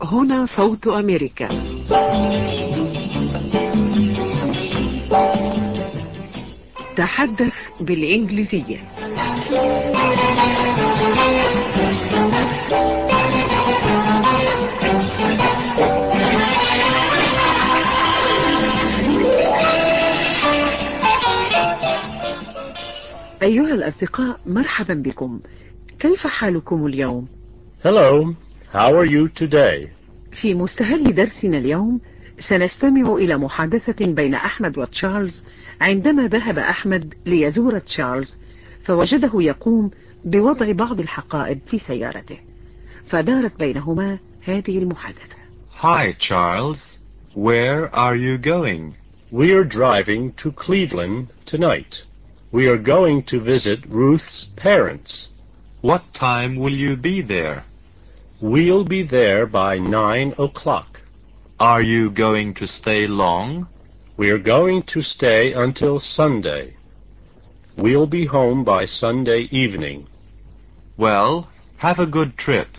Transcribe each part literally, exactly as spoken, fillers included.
هنا صوت أمريكا. تحدث بالإنجليزية. أيها الأصدقاء، مرحبا بكم. كيف حالكم اليوم؟ Hello, how are you today? في مستهل درسنا اليوم سنستمع إلى محادثة بين أحمد وتشارلز عندما ذهب أحمد ليزور تشارلز، فوجده يقوم بوضع بعض الحقائب في سيارته، فدارت بينهما هذه المحادثة. Hi, Charles. Where are you going? We are driving to Cleveland tonight. We are going to visit Ruth's parents. What time will you be there? We'll be there by nine o'clock. Are you going to stay long? We're going to stay until Sunday. We'll be home by Sunday evening. Well, have a good trip.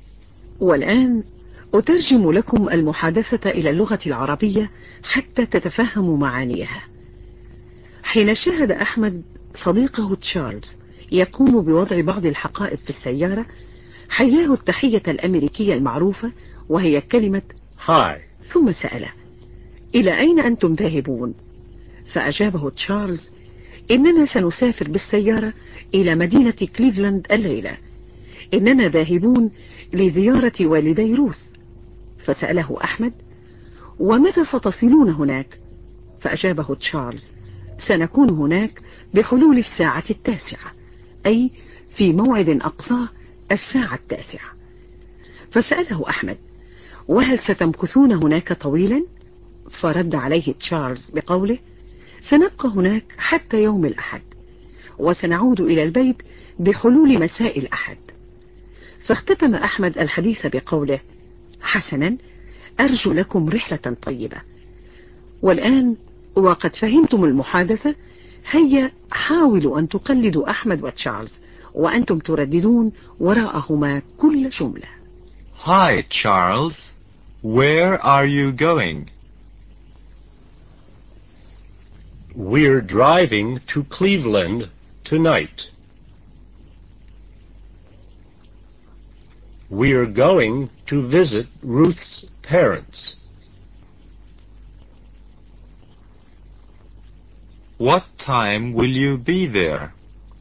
والآن أترجم لكم المحادثة إلى اللغة العربية حتى تتفهموا معانيها. حين شاهد أحمد صديقه تشارلز يقوم بوضع بعض الحقائب في السيارة، حياه التحية الأمريكية المعروفة وهي كلمة هاي، ثم سأله: إلى أين أنتم ذاهبون؟ فأجابه تشارلز: إننا سنسافر بالسيارة إلى مدينة كليفلاند الليلة. إننا ذاهبون لزيارة والدي روث. فسأله أحمد: ومتى ستصلون هناك؟ فأجابه تشارلز: سنكون هناك بحلول الساعة التاسعة، أي في موعد أقصاه الساعة التاسعة. فسأله أحمد: وهل ستمكثون هناك طويلا؟ فرد عليه تشارلز بقوله: سنبقى هناك حتى يوم الأحد، وسنعود إلى البيت بحلول مساء الأحد. فاختتم أحمد الحديث بقوله: حسنا، أرجو لكم رحلة طيبة. والآن وقد فهمتم المحادثة، هيا حاولوا أن تقلدوا أحمد وتشارلز وأنتم ترددون وراءهما كل جملة. Hi, Charles. Where are you going? we're driving to Cleveland tonight. We're going to visit Ruth's parents. What time will you be there?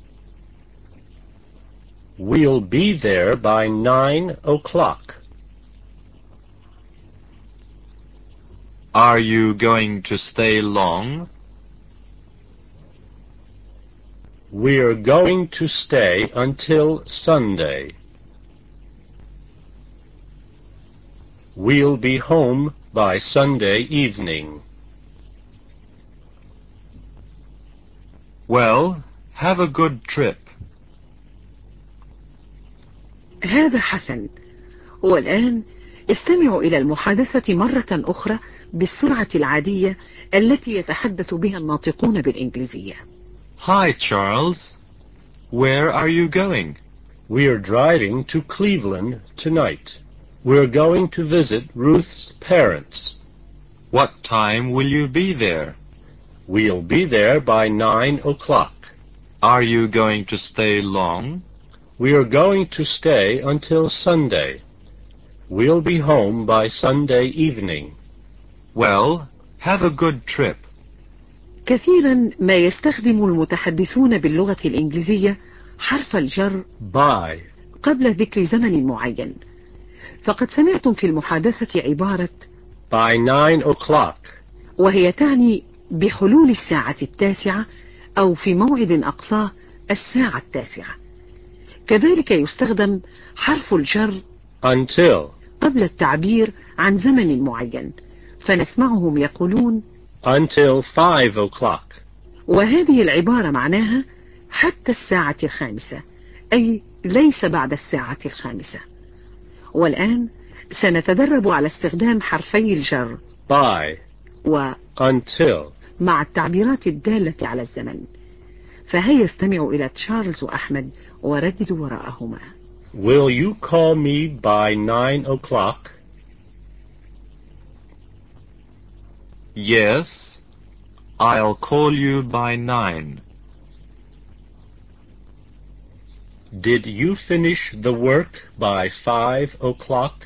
We'll be there by nine o'clock. Are you going to stay long? We're going to stay until Sunday. We'll be home by Sunday evening. Well, have a good trip. هذا حسن. والآن استمعوا إلى المحادثة مرة أخرى بالسرعة العادية التي يتحدث بها الناطقون بالإنجليزية. Hi, Charles. Where are you going? We're driving to Cleveland tonight. We're going to visit Ruth's parents. What time will you be there? We'll be there by nine o'clock. Are you going to stay long? We're going to stay until Sunday. We'll be home by Sunday evening. Well, have a good trip. كثيرا ما يستخدم المتحدثون باللغة الإنجليزية حرف الجر by قبل ذكر زمن معين، فقد سمعتم في المحادثة عبارة by nine o'clock، وهي تعني بحلول الساعة التاسعة أو في موعد أقصاه الساعة التاسعة. كذلك يستخدم حرف الجر until قبل التعبير عن زمن معين، فنسمعهم يقولون until five o'clock. وهذه العبارة معناها حتى الساعة الخامسة، أي ليس بعد الساعة الخامسة. والآن سنتدرب على استخدام حرفي الجر by و until مع التعبيرات الدالة على الزمن. فهيا استمعوا إلى تشارلز وأحمد ورددوا وراءهما. Will you call me by nine o'clock? Yes, I'll call you by nine. Did you finish the work by five o'clock?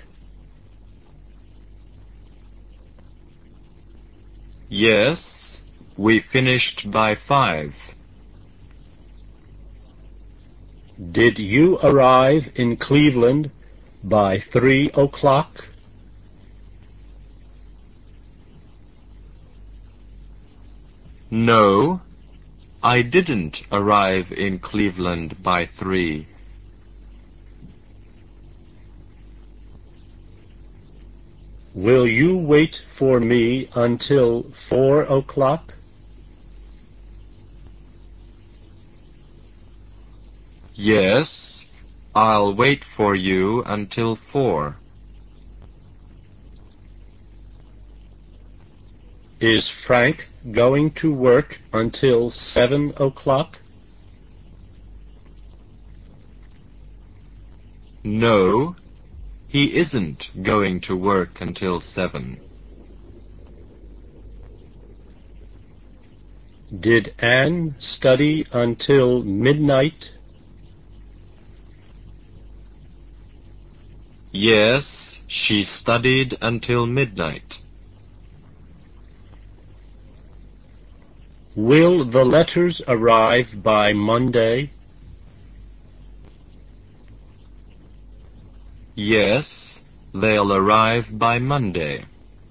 Yes, we finished by five. Did you arrive in Cleveland by three o'clock? No, I didn't arrive in Cleveland by three. Will you wait for me until four o'clock? Yes, I'll wait for you until four. Is Frank going to work until seven o'clock? No, he isn't going to work until seven. Did Anne study until midnight? Yes, she studied until midnight. Will the letters arrive by Monday? Yes, they'll arrive by Monday.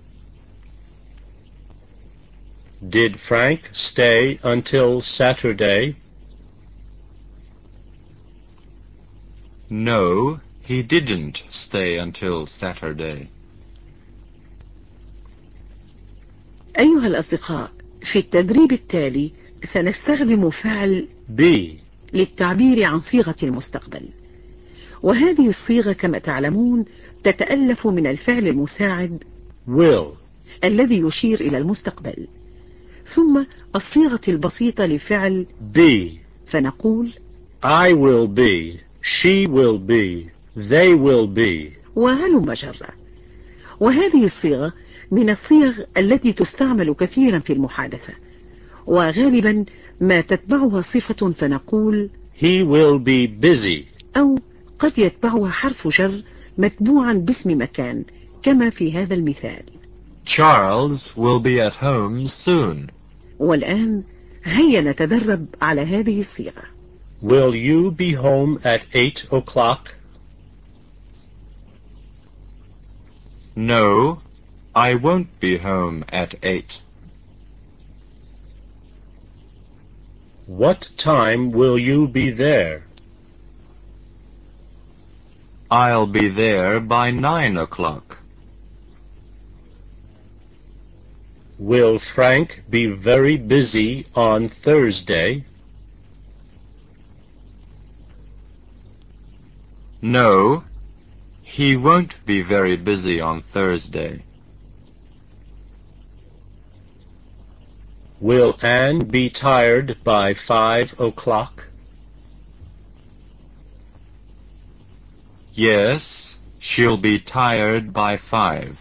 Did Frank stay until Saturday? No, he didn't stay until Saturday. أيها الأصدقاء، في التدريب التالي سنستخدم فعل B. للتعبير عن صيغة المستقبل، وهذه الصيغة كما تعلمون تتألف من الفعل المساعد will. الذي يشير إلى المستقبل، ثم الصيغة البسيطة لفعل B. فنقول I will be, she will be, they will be. وهلم جرة. وهذه الصيغة من الصيغ التي تستعمل كثيرا في المحادثة، وغالبا ما تتبعها صفة فنقول He will be busy. أو قد يتبعها حرف جر متبوعا باسم مكان كما في هذا المثال. Charles will be at home soon. والآن هيا نتدرب على هذه الصيغة. Will you be home at eight o'clock? No, I won't be home at eight. What time will you be there? I'll be there by nine o'clock. Will Frank be very busy on Thursday? No, he won't be very busy on Thursday. Will Anne be tired by five o'clock? Yes, she'll be tired by five.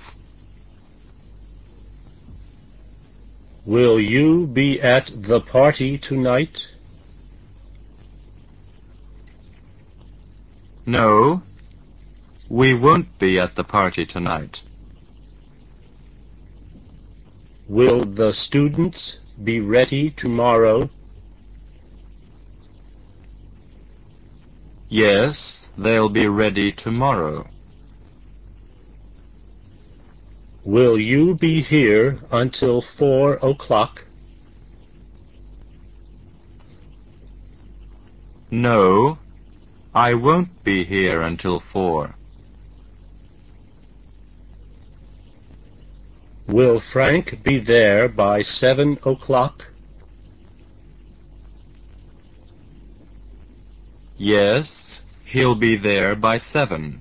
Will you be at the party tonight? No, we won't be at the party tonight. Will the students be ready tomorrow? Yes, they'll be ready tomorrow. Will you be here until four o'clock? No, I won't be here until four. Will Frank be there by seven o'clock? Yes, he'll be there by seven.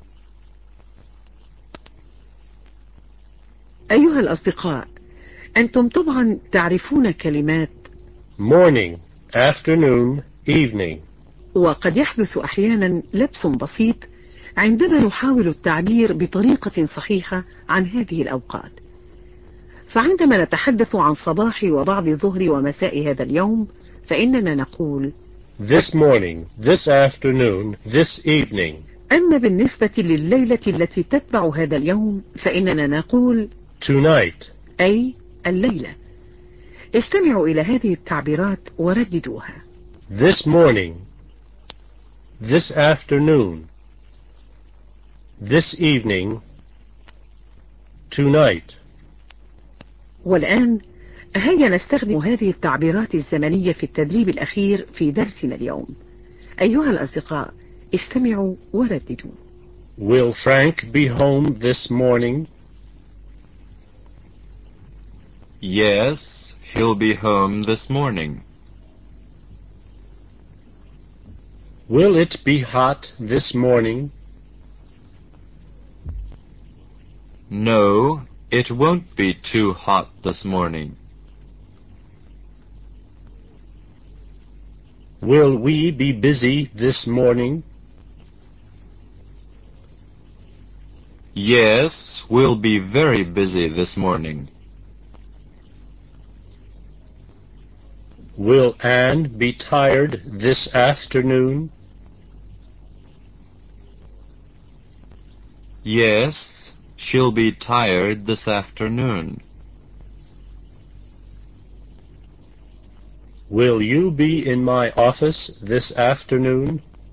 أيها الأصدقاء، أنتم طبعا تعرفون كلمات Morning, afternoon, evening. وقد يحدث أحيانا لبس بسيط عندما نحاول التعبير بطريقة صحيحة عن هذه الأوقات، فعندما نتحدث عن صباح وبعض ظهر ومساء هذا اليوم فإننا نقول this morning, this afternoon, this evening. أما بالنسبة لليلة التي تتبع هذا اليوم فإننا نقول tonight, أي الليلة. استمعوا إلى هذه التعبيرات ورددوها. this morning, this afternoon, this evening, tonight. والآن هيا نستخدم هذه التعبيرات الزمنية في التدريب الأخير في درسنا اليوم. أيها الأصدقاء استمعوا ورددوا. Will Frank be home this morning? Yes, he'll be home this morning. Will it be hot this morning? No, it won't be too hot this morning. Will we be busy this morning? Yes, we'll be very busy this morning. Will Anne be tired this afternoon? Yes, she'll be tired this afternoon. Will you be in my office this afternoon?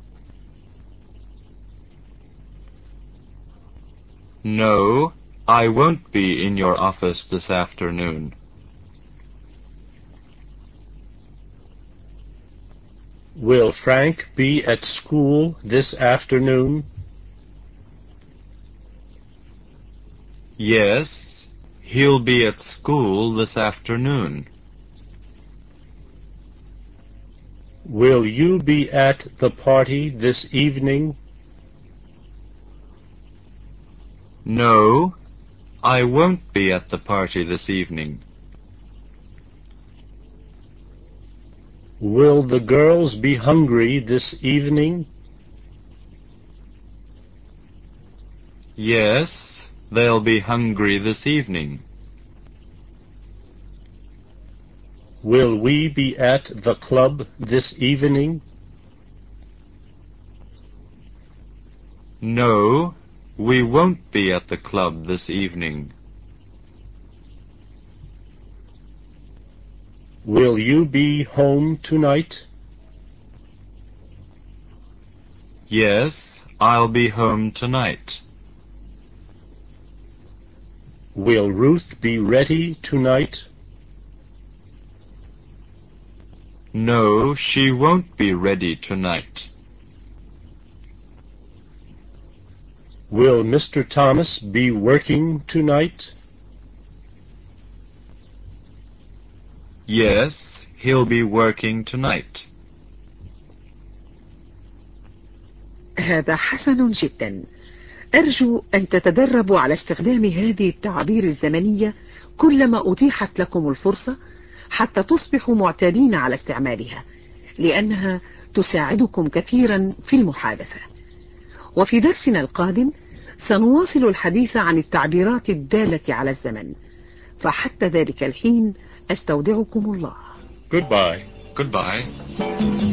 No, I won't be in your office this afternoon. Will Frank be at school this afternoon? Yes, he'll be at school this afternoon. Will you be at the party this evening? No, I won't be at the party this evening. Will the girls be hungry this evening? Yes, they'll be hungry this evening. Will we be at the club this evening? No, we won't be at the club this evening. Will you be home tonight? Yes, I'll be home tonight. Will Ruth be ready tonight? No, she won't be ready tonight. Will Mister Thomas be working tonight? Yes, he'll be working tonight. هذا حسن جدا. أرجو أن تتدربوا على استخدام هذه التعابير الزمنية كلما أتيحت لكم الفرصة حتى تصبحوا معتادين على استعمالها لأنها تساعدكم كثيرا في المحادثة. وفي درسنا القادم سنواصل الحديث عن التعبيرات الدالة على الزمن. فحتى ذلك الحين أستودعكم الله. Goodbye. Goodbye.